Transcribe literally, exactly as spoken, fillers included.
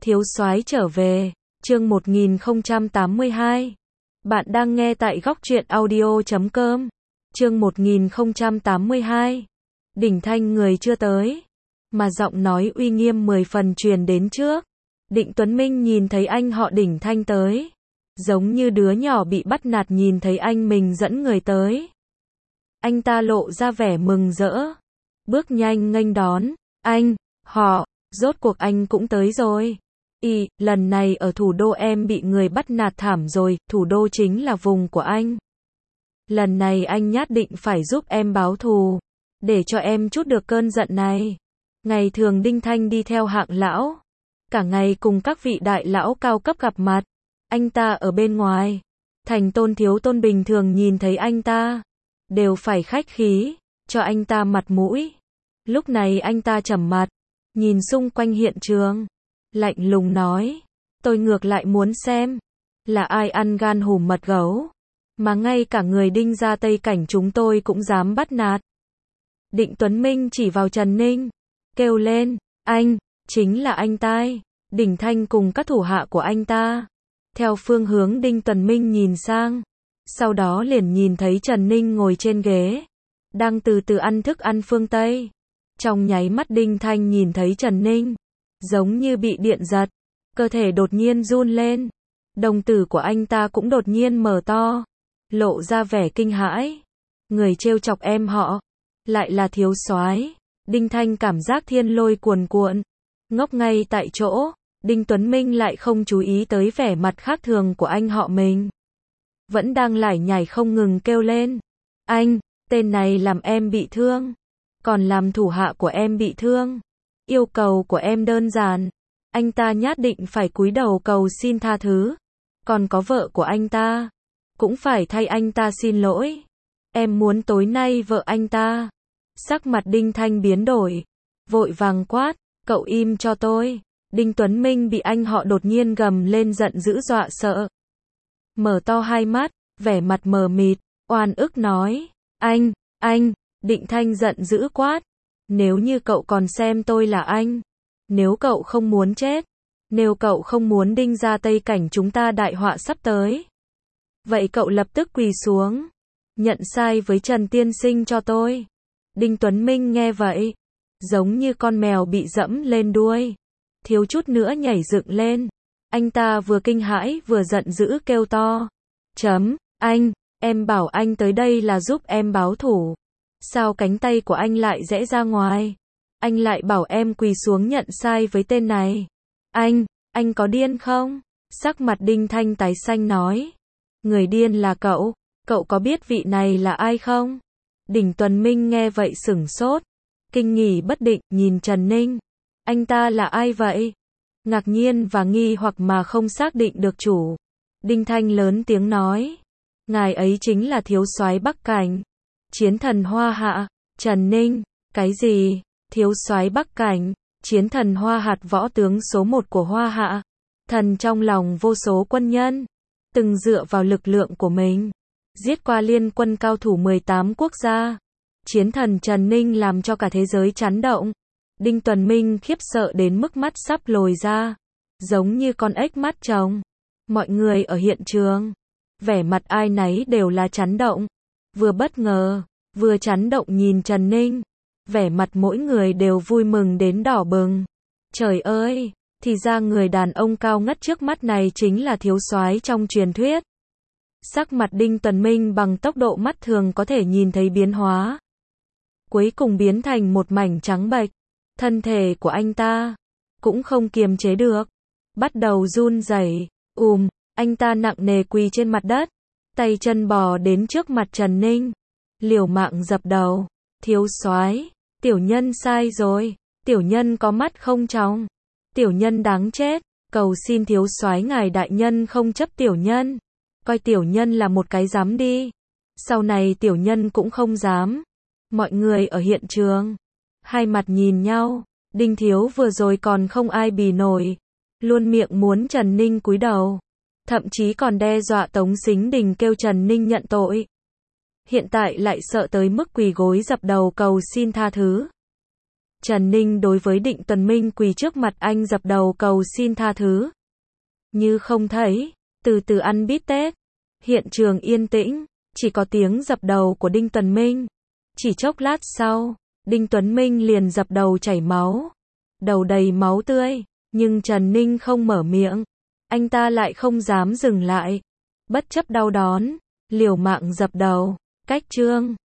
Thiếu soái trở về, chương một nghìn không trăm tám mươi hai. Bạn đang nghe tại góc truyện audio chấm com. Chương một nghìn không trăm tám mươi hai. Đỉnh Thanh người chưa tới, mà giọng nói uy nghiêm mười phần truyền đến trước. Định Tuấn Minh nhìn thấy anh họ Đỉnh Thanh tới, giống như đứa nhỏ bị bắt nạt nhìn thấy anh mình dẫn người tới. Anh ta lộ ra vẻ mừng rỡ, bước nhanh nghênh đón. Anh, họ, rốt cuộc anh cũng tới rồi. Y, lần này ở thủ đô em bị người bắt nạt thảm rồi, thủ đô chính là vùng của anh. Lần này anh nhất định phải giúp em báo thù, để cho em chút được cơn giận này. Ngày thường Đinh Thanh đi theo hạng lão, cả ngày cùng các vị đại lão cao cấp gặp mặt. Anh ta ở bên ngoài, thành tôn thiếu tôn bình thường nhìn thấy anh ta, đều phải khách khí, cho anh ta mặt mũi. Lúc này anh ta trầm mặt, nhìn xung quanh hiện trường, lạnh lùng nói, tôi ngược lại muốn xem, là ai ăn gan hùm mật gấu, mà ngay cả người Đinh gia Tây Cảnh chúng tôi cũng dám bắt nạt. Định Tuấn Minh chỉ vào Trần Ninh, kêu lên, anh, chính là anh tai. Đỉnh Thanh cùng các thủ hạ của anh ta, theo phương hướng Đinh Tuấn Minh nhìn sang, sau đó liền nhìn thấy Trần Ninh ngồi trên ghế, đang từ từ ăn thức ăn phương Tây. Trong nháy mắt Đinh Thanh nhìn thấy Trần Ninh, giống như bị điện giật, cơ thể đột nhiên run lên, đồng tử của anh ta cũng đột nhiên mở to, lộ ra vẻ kinh hãi. Người trêu chọc em họ, lại là thiếu soái. Đinh Thanh cảm giác thiên lôi cuồn cuộn, ngốc ngay tại chỗ. Đinh Tuấn Minh lại không chú ý tới vẻ mặt khác thường của anh họ mình, vẫn đang lải nhải không ngừng kêu lên, anh, tên này làm em bị thương, còn làm thủ hạ của em bị thương. Yêu cầu của em đơn giản, anh ta nhất định phải cúi đầu cầu xin tha thứ, còn có vợ của anh ta, cũng phải thay anh ta xin lỗi. Em muốn tối nay vợ anh ta. Sắc mặt Đinh Thanh biến đổi, vội vàng quát, cậu im cho tôi. Đinh Tuấn Minh bị anh họ đột nhiên gầm lên giận dữ dọa sợ, mở to hai mắt, vẻ mặt mờ mịt, oan ức nói, anh, anh. Định Thanh giận dữ quát, nếu như cậu còn xem tôi là anh, nếu cậu không muốn chết, nếu cậu không muốn Đinh gia Tây Cảnh chúng ta đại họa sắp tới, vậy cậu lập tức quỳ xuống, nhận sai với Trần tiên sinh cho tôi. Đinh Tuấn Minh nghe vậy, giống như con mèo bị dẫm lên đuôi, thiếu chút nữa nhảy dựng lên. Anh ta vừa kinh hãi vừa giận dữ kêu to, chấm, anh, em bảo anh tới đây là giúp em báo thủ, sao cánh tay của anh lại rẽ ra ngoài? Anh lại bảo em quỳ xuống nhận sai với tên này. Anh, anh có điên không? Sắc mặt Đinh Thanh tái xanh nói, người điên là cậu, cậu có biết vị này là ai không? Đỉnh Tuấn Minh nghe vậy sửng sốt, kinh nghỉ bất định, nhìn Trần Ninh, anh ta là ai vậy? Ngạc nhiên và nghi hoặc mà không xác định được chủ. Đinh Thanh lớn tiếng nói, ngài ấy chính là thiếu soái Bắc Cảnh, chiến thần Hoa Hạ. Trần Ninh, cái gì? Thiếu soái Bắc Cảnh, chiến thần Hoa Hạt, võ tướng số một của Hoa Hạ, thần trong lòng vô số quân nhân, từng dựa vào lực lượng của mình, giết qua liên quân cao thủ mười tám quốc gia. Chiến thần Trần Ninh làm cho cả thế giới chấn động. Đinh Tuấn Minh khiếp sợ đến mức mắt sắp lồi ra, giống như con ếch mắt trống. Mọi người ở hiện trường, vẻ mặt ai nấy đều là chấn động, vừa bất ngờ, vừa chấn động nhìn Trần Ninh, vẻ mặt mỗi người đều vui mừng đến đỏ bừng. Trời ơi, thì ra người đàn ông cao ngất trước mắt này chính là thiếu soái trong truyền thuyết. Sắc mặt Đinh Tuấn Minh bằng tốc độ mắt thường có thể nhìn thấy biến hóa, cuối cùng biến thành một mảnh trắng bệch. Thân thể của anh ta cũng không kiềm chế được, bắt đầu run rẩy. Ùm, anh ta nặng nề quỳ trên mặt đất, tay chân bò đến trước mặt Trần Ninh, liều mạng dập đầu. Thiếu soái, tiểu nhân sai rồi, tiểu nhân có mắt không tròng, tiểu nhân đáng chết, cầu xin thiếu soái ngài đại nhân không chấp tiểu nhân, coi tiểu nhân là một cái dám đi, sau này tiểu nhân cũng không dám. Mọi người ở hiện trường hai mặt nhìn nhau, Đinh thiếu vừa rồi còn không ai bì nổi, luôn miệng muốn Trần Ninh cúi đầu, thậm chí còn đe dọa Tống Sính Đình kêu Trần Ninh nhận tội. Hiện tại lại sợ tới mức quỳ gối dập đầu cầu xin tha thứ. Trần Ninh đối với Định Tuấn Minh quỳ trước mặt anh dập đầu cầu xin tha thứ. Như không thấy, từ từ ăn bít tết. Hiện trường yên tĩnh, chỉ có tiếng dập đầu của Đinh Tuấn Minh. Chỉ chốc lát sau, Đinh Tuấn Minh liền dập đầu chảy máu. Đầu đầy máu tươi, nhưng Trần Ninh không mở miệng. Anh ta lại không dám dừng lại. Bất chấp đau đớn, liều mạng dập đầu. Cách chương